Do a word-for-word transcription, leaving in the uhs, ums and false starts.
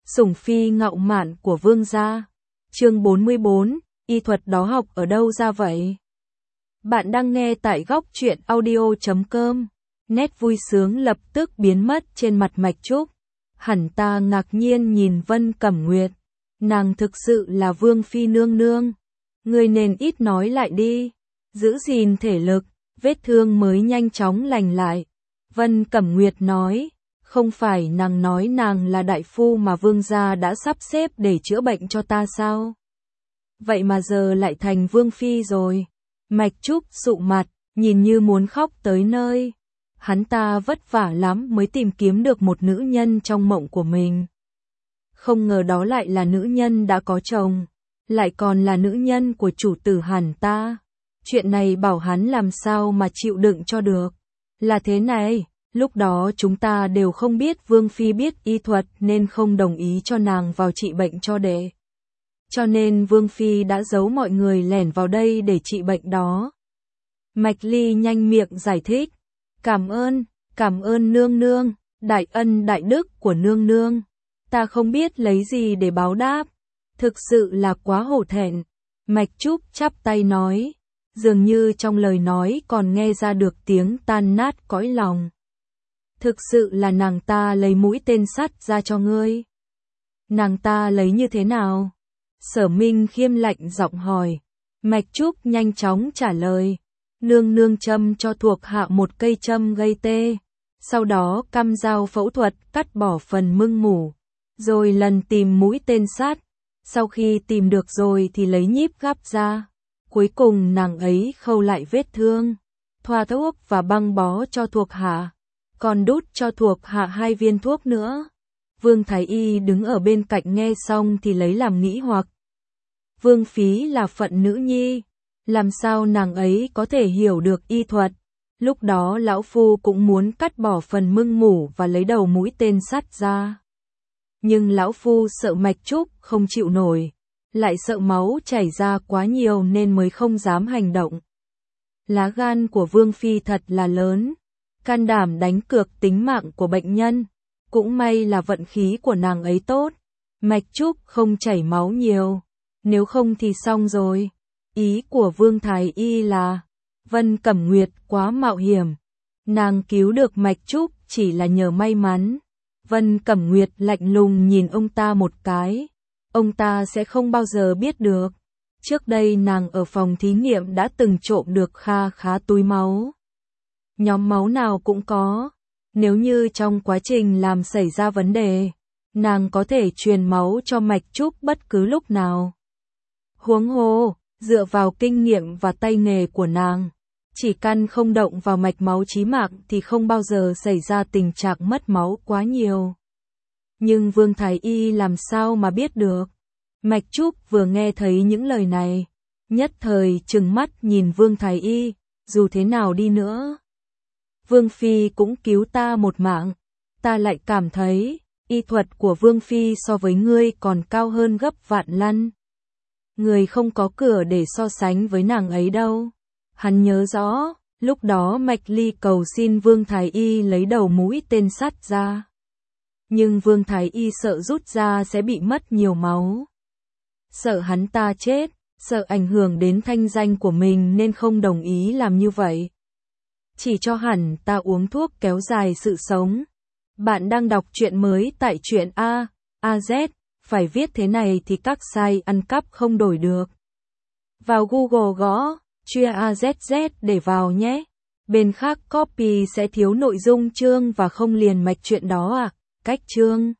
Sủng phi ngạo mạn của vương gia. Chương bốn mươi bốn, y thuật đó học ở đâu ra vậy? Bạn đang nghe tại góc truyện audio chấm com. Nét vui sướng lập tức biến mất trên mặt Mạch Trúc. Hẳn ta ngạc nhiên nhìn Vân Cẩm Nguyệt. Nàng thực sự là vương phi nương nương. Ngươi nên ít nói lại đi. Giữ gìn thể lực, vết thương mới nhanh chóng lành lại. Vân Cẩm Nguyệt nói. Không phải nàng nói nàng là đại phu mà vương gia đã sắp xếp để chữa bệnh cho ta sao? Vậy mà giờ lại thành vương phi rồi. Mạch Trúc sụ mặt, nhìn như muốn khóc tới nơi. Hắn ta vất vả lắm mới tìm kiếm được một nữ nhân trong mộng của mình. Không ngờ đó lại là nữ nhân đã có chồng, lại còn là nữ nhân của chủ tử hắn ta. Chuyện này bảo hắn làm sao mà chịu đựng cho được. Là thế này, lúc đó chúng ta đều không biết vương phi biết y thuật nên không đồng ý cho nàng vào trị bệnh cho đệ. Cho nên vương phi đã giấu mọi người lẻn vào đây để trị bệnh đó. Mạch Ly nhanh miệng giải thích. Cảm ơn, cảm ơn nương nương, đại ân đại đức của nương nương. Ta không biết lấy gì để báo đáp. Thực sự là quá hổ thẹn. Mạch Trúc chắp tay nói. Dường như trong lời nói còn nghe ra được tiếng tan nát cõi lòng. Thực sự là nàng ta lấy mũi tên sắt ra cho ngươi. Nàng ta lấy như thế nào? Sở Minh Khiêm lạnh giọng hỏi. Mạch Trúc nhanh chóng trả lời. Nương nương châm cho thuộc hạ một cây châm gây tê. Sau đó căm dao phẫu thuật cắt bỏ phần mưng mủ. Rồi lần tìm mũi tên sắt. Sau khi tìm được rồi thì lấy nhíp gắp ra. Cuối cùng nàng ấy khâu lại vết thương. Thoa thuốc và băng bó cho thuộc hạ. Còn đút cho thuộc hạ hai viên thuốc nữa. Vương Thái Y đứng ở bên cạnh nghe xong thì lấy làm nghĩ hoặc. Vương Phí là phận nữ nhi. Làm sao nàng ấy có thể hiểu được y thuật? Lúc đó lão phu cũng muốn cắt bỏ phần mưng mủ và lấy đầu mũi tên sắt ra. Nhưng lão phu sợ Mạch Trúc không chịu nổi, lại sợ máu chảy ra quá nhiều nên mới không dám hành động. Lá gan của Vương Phi thật là lớn, can đảm đánh cược tính mạng của bệnh nhân. Cũng may là vận khí của nàng ấy tốt, Mạch Trúc không chảy máu nhiều, nếu không thì xong rồi. Ý của Vương Thái Y là, Vân Cẩm Nguyệt quá mạo hiểm. Nàng cứu được Mạch Trúc chỉ là nhờ may mắn. Vân Cẩm Nguyệt lạnh lùng nhìn ông ta một cái. Ông ta sẽ không bao giờ biết được. Trước đây nàng ở phòng thí nghiệm đã từng trộm được kha khá túi máu. Nhóm máu nào cũng có. Nếu như trong quá trình làm xảy ra vấn đề, nàng có thể truyền máu cho Mạch Trúc bất cứ lúc nào. Huống hồ, dựa vào kinh nghiệm và tay nghề của nàng, chỉ cần không động vào mạch máu chí mạng thì không bao giờ xảy ra tình trạng mất máu quá nhiều. Nhưng Vương Thái Y làm sao mà biết được? Mạch Trúc vừa nghe thấy những lời này, nhất thời trừng mắt nhìn Vương Thái Y, dù thế nào đi nữa. Vương Phi cũng cứu ta một mạng, ta lại cảm thấy, y thuật của Vương Phi so với ngươi còn cao hơn gấp vạn lần. Người không có cửa để so sánh với nàng ấy đâu. Hắn nhớ rõ, lúc đó Mạch Ly cầu xin Vương Thái Y lấy đầu mũi tên sắt ra. Nhưng Vương Thái Y sợ rút ra sẽ bị mất nhiều máu. Sợ hắn ta chết, sợ ảnh hưởng đến thanh danh của mình nên không đồng ý làm như vậy. Chỉ cho hẳn ta uống thuốc kéo dài sự sống. Bạn đang đọc truyện mới tại truyện A, A Z. Phải viết thế này thì các site ăn cắp không đổi được. Vào Google gõ, chia A Z Z để vào nhé. Bên khác copy sẽ thiếu nội dung chương và không liền mạch chuyện đó à. Cách chương